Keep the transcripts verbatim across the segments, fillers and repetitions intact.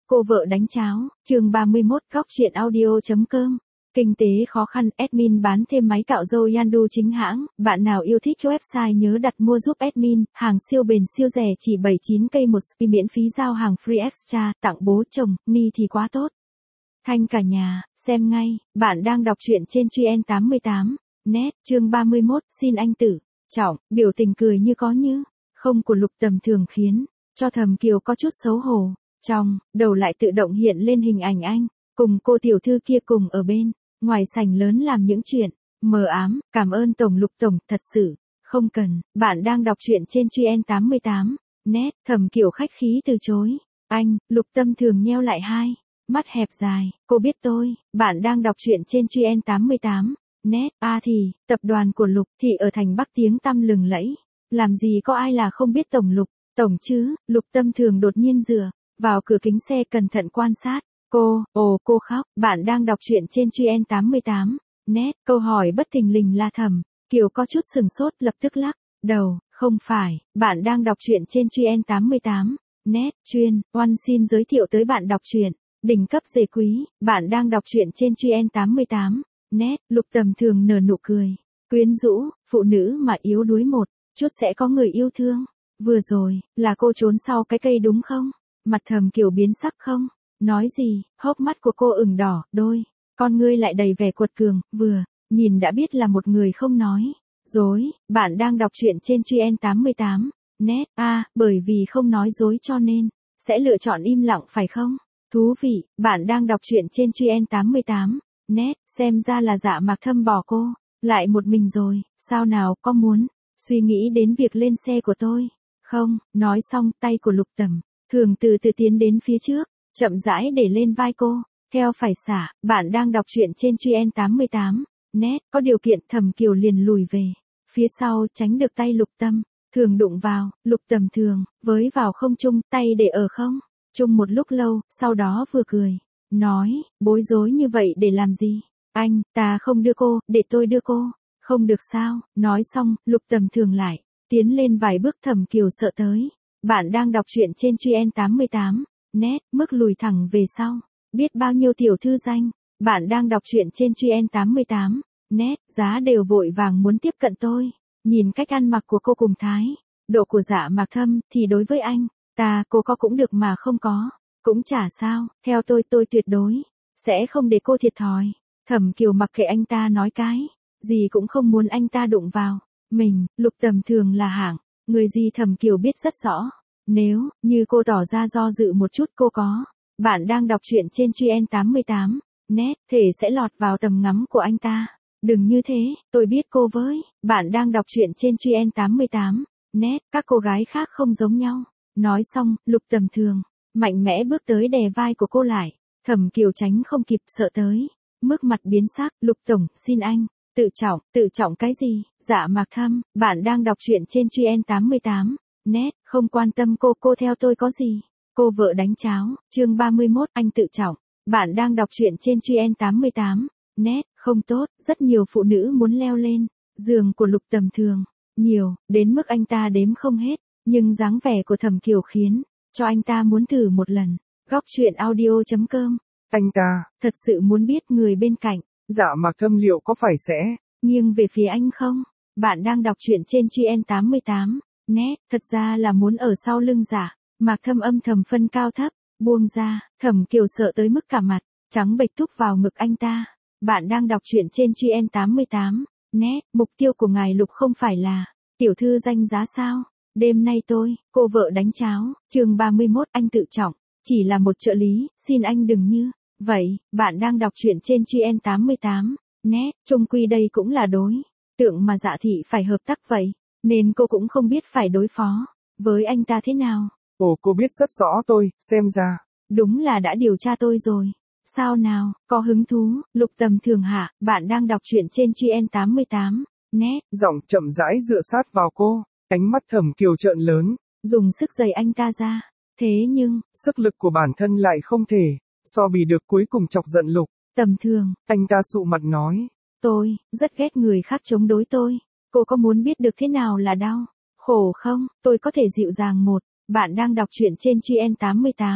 Cô vợ đánh cháo, chương ba mươi mốt, góc chuyện audio.com. Kinh tế khó khăn, admin bán thêm máy cạo râu Yandu chính hãng, bạn nào yêu thích website nhớ đặt mua giúp admin, hàng siêu bền siêu rẻ chỉ bảy mươi chín k một spi miễn phí giao hàng free extra, tặng bố chồng, ni thì quá tốt. Thanh cả nhà, xem ngay, bạn đang đọc truyện trên Truyen tám mươi tám, net, chương ba mươi mốt, xin anh tử, trọng, biểu tình cười như có như, không của Lục Tầm Thường khiến, cho Thẩm Kiều có chút xấu hổ. Trong đầu lại tự động hiện lên hình ảnh anh, cùng cô tiểu thư kia cùng ở bên, ngoài sảnh lớn làm những chuyện, mờ ám, cảm ơn Tổng Lục Tổng, thật sự, không cần, bạn đang đọc truyện trên Truyen tám mươi tám, net, Thẩm Kiều khách khí từ chối, anh, Lục Tâm Thường nheo lại hai, mắt hẹp dài, cô biết tôi, bạn đang đọc truyện trên Truyen tám mươi tám, net, a thì, tập đoàn của Lục thì ở thành Bắc tiếng tăm lừng lẫy, làm gì có ai là không biết Tổng Lục, Tổng chứ, Lục Tâm Thường đột nhiên dựa vào cửa kính xe cẩn thận quan sát. Cô, ồ cô khóc, bạn đang đọc truyện trên Truyen tám mươi tám, net, câu hỏi bất thình lình là Thẩm Kiều có chút sừng sốt lập tức lắc đầu, không phải, bạn đang đọc truyện trên Truyen tám mươi tám, net, chuyên, oan xin giới thiệu tới bạn đọc truyện, đỉnh cấp dễ quý, bạn đang đọc truyện trên Truyen tám mươi tám, net, Lục Tầm Thường nở nụ cười, quyến rũ, phụ nữ mà yếu đuối một chút sẽ có người yêu thương, vừa rồi, là cô trốn sau cái cây đúng không? Mặt Thẩm Kiều biến sắc không? Nói gì? Hốc mắt của cô ửng đỏ, đôi con ngươi lại đầy vẻ cuột cường, vừa nhìn đã biết là một người không nói dối. Bạn đang đọc truyện trên Truyen tám mươi tám, net, a, à, bởi vì không nói dối cho nên sẽ lựa chọn im lặng phải không? Thú vị, bạn đang đọc truyện trên Truyen tám mươi tám, net, xem ra là Dạ Mạc Thâm bỏ cô lại một mình rồi, sao nào, có muốn suy nghĩ đến việc lên xe của tôi không? Nói xong, tay của Lục Tầm Thường từ từ tiến đến phía trước, chậm rãi để lên vai cô, theo phải xả, bạn đang đọc truyện trên Truyen tám mươi tám, net, có điều kiện. Thẩm Kiều liền lùi về phía sau, tránh được tay Lục Tâm Thường đụng vào. Lục Tầm Thường với vào không trung, tay để ở không trung một lúc lâu, sau đó vừa cười, nói, bối rối như vậy để làm gì? Anh, ta không đưa cô, để tôi đưa cô, không được sao? Nói xong, Lục Tầm Thường lại tiến lên vài bước. Thẩm Kiều sợ tới. Bạn đang đọc truyện trên Truyen tám mươi tám, net, mức lùi thẳng về sau, biết bao nhiêu tiểu thư danh. Bạn đang đọc truyện trên Truyen tám mươi tám, net, giá đều vội vàng muốn tiếp cận tôi. Nhìn cách ăn mặc của cô cùng thái độ của Dạ Mạc Thâm thì đối với anh ta, cô có cũng được mà không có cũng chả sao. Theo tôi, tôi tuyệt đối sẽ không để cô thiệt thòi. Thẩm Kiều mặc kệ anh ta nói cái gì, cũng không muốn anh ta đụng vào mình. Lục Tầm Thường là hạng người gì Thẩm Kiều biết rất rõ. Nếu như cô tỏ ra do dự một chút, cô có bạn đang đọc truyện trên Truyen tám mươi tám, net, thể sẽ lọt vào tầm ngắm của anh ta. Đừng như thế, tôi biết cô với bạn đang đọc truyện trên Truyen tám mươi tám, net, các cô gái khác không giống nhau. Nói xong, Lục Tầm Thường mạnh mẽ bước tới đè vai của cô lại. Thẩm Kiều tránh không kịp, sợ tới mức mặt biến sắc. Lục Tổng, xin anh tự trọng. Tự trọng cái gì? Dạ Mạc Thâm, bạn đang đọc truyện trên Truyen tám mươi tám, net, không quan tâm cô, cô theo tôi có gì? Cô vợ đánh cháo, chương ba mươi mốt, anh tự trọng. Bạn đang đọc truyện trên Truyen tám mươi tám, net, không tốt, rất nhiều phụ nữ muốn leo lên giường của Lục Tầm Thường, nhiều đến mức anh ta đếm không hết, nhưng dáng vẻ của Thẩm Kiều khiến cho anh ta muốn thử một lần. Góc chuyện audio.com. Anh ta thật sự muốn biết người bên cạnh Dạ Mạc Thâm liệu có phải sẽ nghiêng về phía anh không? Bạn đang đọc truyện trên Truyen tám mươi tám, net, thật ra là muốn ở sau lưng Dạ Mạc Thâm âm thầm phân cao thấp, buông ra. Thẩm Kiều sợ tới mức cả mặt trắng bệch thúc vào ngực anh ta. Bạn đang đọc truyện trên Truyen tám mươi tám, net, mục tiêu của ngài Lục không phải là tiểu thư danh giá sao? Đêm nay tôi, cô vợ đánh cháo, chương ba mươi mốt, anh tự trọng, chỉ là một trợ lý, xin anh đừng như vậy. Bạn đang đọc truyện trên Truyen tám mươi tám, net, chung quy đây cũng là đối tượng mà Dạ thị phải hợp tác vậy, nên cô cũng không biết phải đối phó với anh ta thế nào. Ồ, cô biết rất rõ tôi, xem ra đúng là đã điều tra tôi rồi. Sao nào, có hứng thú? Lục Tầm Thường hạ, bạn đang đọc truyện trên Truyen tám mươi tám, net, giọng chậm rãi dựa sát vào cô, ánh mắt Thẩm Kiều trợn lớn, dùng sức giày anh ta ra. Thế nhưng, sức lực của bản thân lại không thể so bì được, cuối cùng chọc giận Lục Tầm Thường. Anh ta sụ mặt nói, tôi rất ghét người khác chống đối tôi. Cô có muốn biết được thế nào là đau khổ không? Tôi có thể dịu dàng một. Bạn đang đọc truyện trên Truyen tám mươi tám,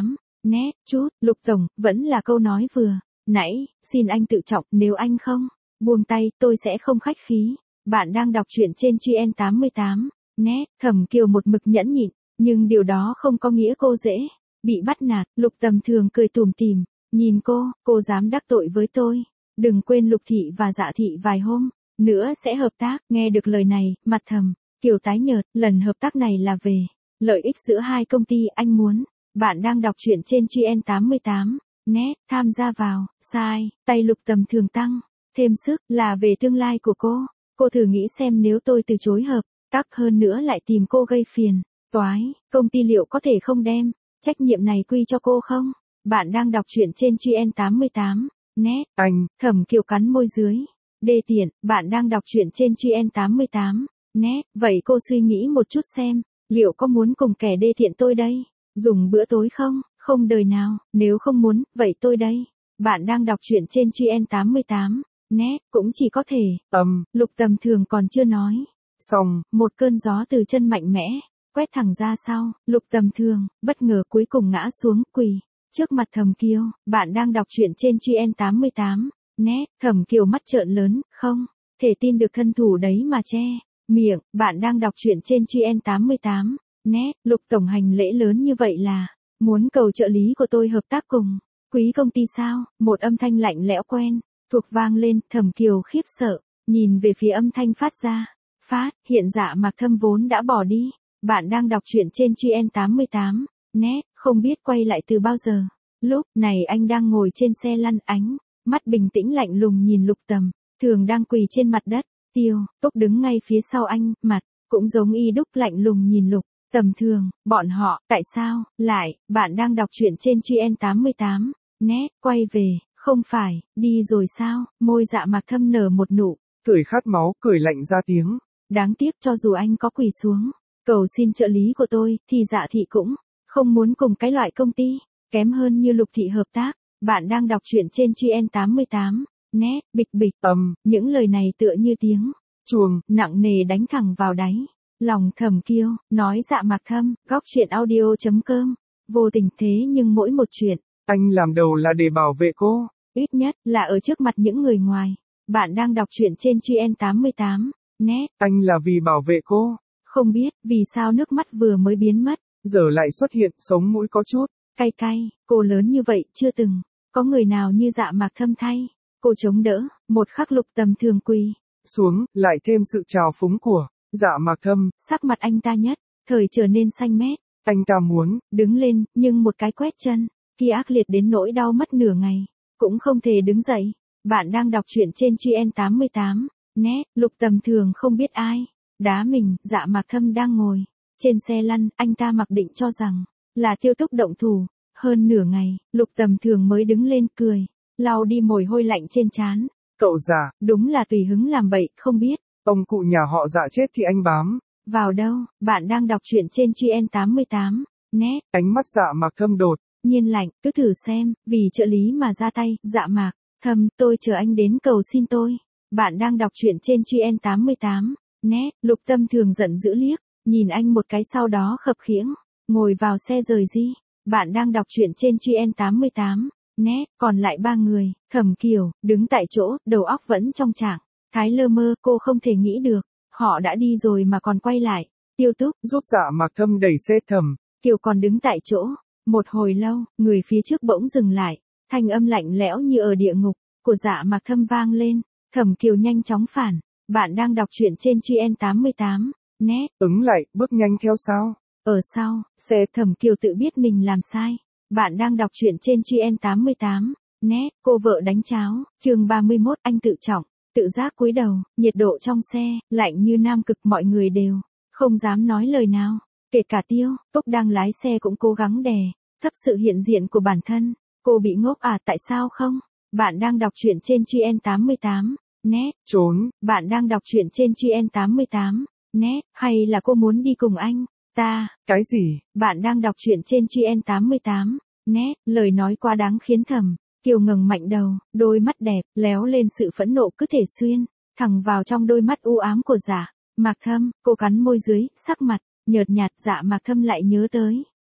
Nét, chút, Lục Tổng, vẫn là câu nói vừa nãy, xin anh tự trọng, nếu anh không buông tay, tôi sẽ không khách khí. Bạn đang đọc truyện trên gi en tám mươi tám. Nét, Thẩm Kiều một mực nhẫn nhịn, nhưng điều đó không có nghĩa cô dễ bị bắt nạt. Lục Tầm Thường cười tủm tỉm, nhìn cô, cô dám đắc tội với tôi. Đừng quên Lục Thị và Dạ Thị vài hôm nữa sẽ hợp tác. Nghe được lời này, mặt Thẩm Kiều tái nhợt, lần hợp tác này là về lợi ích giữa hai công ty anh muốn. Bạn đang đọc truyện trên gi en tám mươi tám. Nét, tham gia vào, sai, tay Lục Tầm Thường tăng thêm sức, là về tương lai của cô. Cô thử nghĩ xem nếu tôi từ chối hợp tác hơn nữa lại tìm cô gây phiền toái, công ty liệu có thể không đem trách nhiệm này quy cho cô không? Bạn đang đọc truyện trên gi en tám mươi tám. Nét, Anh, Thẩm Kiều cắn môi dưới. Đê tiện, bạn đang đọc truyện trên gi en tám mươi tám. Nét, vậy cô suy nghĩ một chút xem, liệu có muốn cùng kẻ đê tiện tôi đây dùng bữa tối không? Không đời nào, nếu không muốn, vậy tôi đây. Bạn đang đọc truyện trên gi en tám mươi tám. Nét, cũng chỉ có thể. Âm, Lục Tầm Thường còn chưa nói xong, một cơn gió từ chân mạnh mẽ quét thẳng ra sau. Lục Tầm Thường bất ngờ cuối cùng ngã xuống, quỳ trước mặt Thẩm Kiều. Bạn đang đọc truyện trên gi en tám mươi tám. Nét, Thẩm Kiều mắt trợn lớn, không thể tin được thân thủ đấy mà che miệng. Bạn đang đọc truyện trên gi en tám mươi tám. Nét, Lục Tổng hành lễ lớn như vậy là muốn cầu trợ lý của tôi hợp tác cùng quý công ty sao? Một âm thanh lạnh lẽo quen thuộc vang lên. Thẩm Kiều khiếp sợ nhìn về phía âm thanh phát ra. Phát hiện Dạ Mạc Thâm vốn đã bỏ đi. Bạn đang đọc truyện trên gi en tám mươi tám. Nét, không biết quay lại từ bao giờ. Lúc này anh đang ngồi trên xe lăn, ánh mắt bình tĩnh lạnh lùng nhìn Lục Tầm Thường đang quỳ trên mặt đất. Tiêu Túc đứng ngay phía sau anh, mặt cũng giống y đúc lạnh lùng nhìn Lục Tầm Thường. Bọn họ, tại sao lại? Bạn đang đọc truyện trên gi en tám mươi tám. Nét, quay về, không phải đi rồi sao? Môi Dạ Mạc Thâm nở một nụ cười khát máu, cười lạnh ra tiếng. đáng tiếc, cho dù anh có quỳ xuống cầu xin trợ lý của tôi, thì Dạ Thị cũng không muốn cùng cái loại công ty kém hơn như Lục Thị hợp tác. Bạn đang đọc truyện trên gi en tám mươi tám. Nét, bịch bịch. Âm, Những lời này tựa như tiếng chuông, nặng nề đánh thẳng vào đáy lòng Thẩm Kiều. Nói Dạ Mạc Thâm, góc truyện audio chấm com. Vô tình thế nhưng mỗi một chuyện, anh làm đầu là để bảo vệ cô. ít nhất là ở trước mặt những người ngoài. Bạn đang đọc truyện trên gi en tám mươi tám. Nét, Anh là vì bảo vệ cô. không biết vì sao nước mắt vừa mới biến mất, Giờ lại xuất hiện, sống mũi có chút cay cay. Cô lớn như vậy, chưa từng có người nào như Dạ Mạc Thâm thay cô chống đỡ. Một khắc Lục Tầm Thường quỳ xuống, lại thêm sự trào phúng của Dạ Mạc Thâm. sắc mặt anh ta nhất thời trở nên xanh mét. Anh ta muốn Đứng lên, nhưng một cái quét chân kia ác liệt đến nỗi đau mất nửa ngày cũng không thể đứng dậy. Bạn đang đọc truyện trên gi en tám mươi tám. Nét, Lục Tầm Thường không biết ai đá mình. Dạ Mạc Thâm đang ngồi trên xe lăn, anh ta mặc định cho rằng là Tiêu Túc động thủ. Hơn nửa ngày, Lục Tầm Thường mới đứng lên, cười lau đi mồ hôi lạnh trên trán. cậu già, Đúng là tùy hứng làm bậy, không biết ông cụ nhà họ Dạ chết thì anh bám vào đâu. Bạn đang đọc truyện trên gi en tám mươi tám. Nét, ánh mắt Dạ Mạc Thâm đột nhiên lạnh, cứ thử xem, vì trợ lý mà ra tay. Dạ Mạc Thâm, tôi chờ anh đến cầu xin tôi. Bạn đang đọc truyện trên gi en tám mươi tám. Nét, Lục Tầm Thường giận dữ liếc nhìn anh một cái, sau đó khập khiễng ngồi vào xe rời đi. Bạn đang đọc truyện trên gi en tám mươi tám. Nét, còn lại ba người, Thẩm Kiều đứng tại chỗ, đầu óc vẫn trong trạng thái lơ mơ. Cô không thể nghĩ được, họ đã đi rồi mà còn quay lại. Tiêu Túc giúp Dạ Mạc Thâm đẩy xe. Thẩm Kiều còn đứng tại chỗ một hồi lâu, người phía trước bỗng dừng lại. Thanh âm lạnh lẽo như ở địa ngục của Dạ Mạc Thâm vang lên. Thẩm Kiều nhanh chóng phản. Bạn đang đọc truyện trên gi en tám mươi tám. Nét, ứng lại, bước nhanh theo sau. ở sau xe, Thẩm Kiều tự biết mình làm sai. Bạn đang đọc truyện trên gi en tám mươi tám. Nét, cô vợ đánh cháo. Chương ba mươi mốt, anh tự trọng tự giác cúi đầu. Nhiệt độ trong xe lạnh như nam cực, mọi người đều không dám nói lời nào, kể cả Tiêu Túc đang lái xe cũng cố gắng đè thấp sự hiện diện của bản thân. Cô bị ngốc à? Tại sao không? Bạn đang đọc truyện trên gi en tám mươi tám. Nét, Trốn. Bạn đang đọc truyện trên gi en tám mươi tám. Nét, hay là cô muốn đi cùng anh ta? Cái gì? Bạn đang đọc truyện trên gi en tám mươi tám. Nét, lời nói quá đáng khiến Thẩm Kiều ngẩng mạnh đầu, đôi mắt đẹp léo lên, sự phẫn nộ cứ thể xuyên thẳng vào trong đôi mắt u ám của Dạ Mạc Thâm. Cô cắn môi dưới, sắc mặt nhợt nhạt. Dạ Mạc Thâm lại nhớ tới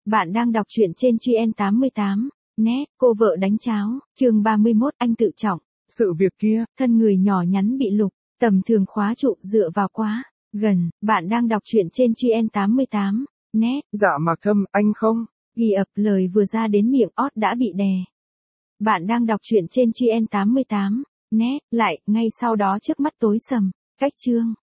Bạn đang đọc truyện trên Truyen tám mươi tám. Net, cô vợ đánh cháo, chương ba mươi mốt, anh tự trọng. Sự việc kia, Thân người nhỏ nhắn bị lục, tầm thường khóa trụ dựa vào quá gần. Bạn đang đọc truyện trên Truyen tám mươi tám. Net, dạ Mạc Thâm, anh không. ghi ập lời vừa ra đến miệng ót đã bị đè. Bạn đang đọc truyện trên Truyen tám mươi tám. Net, lại, ngay sau đó trước mắt tối sầm, cách chương.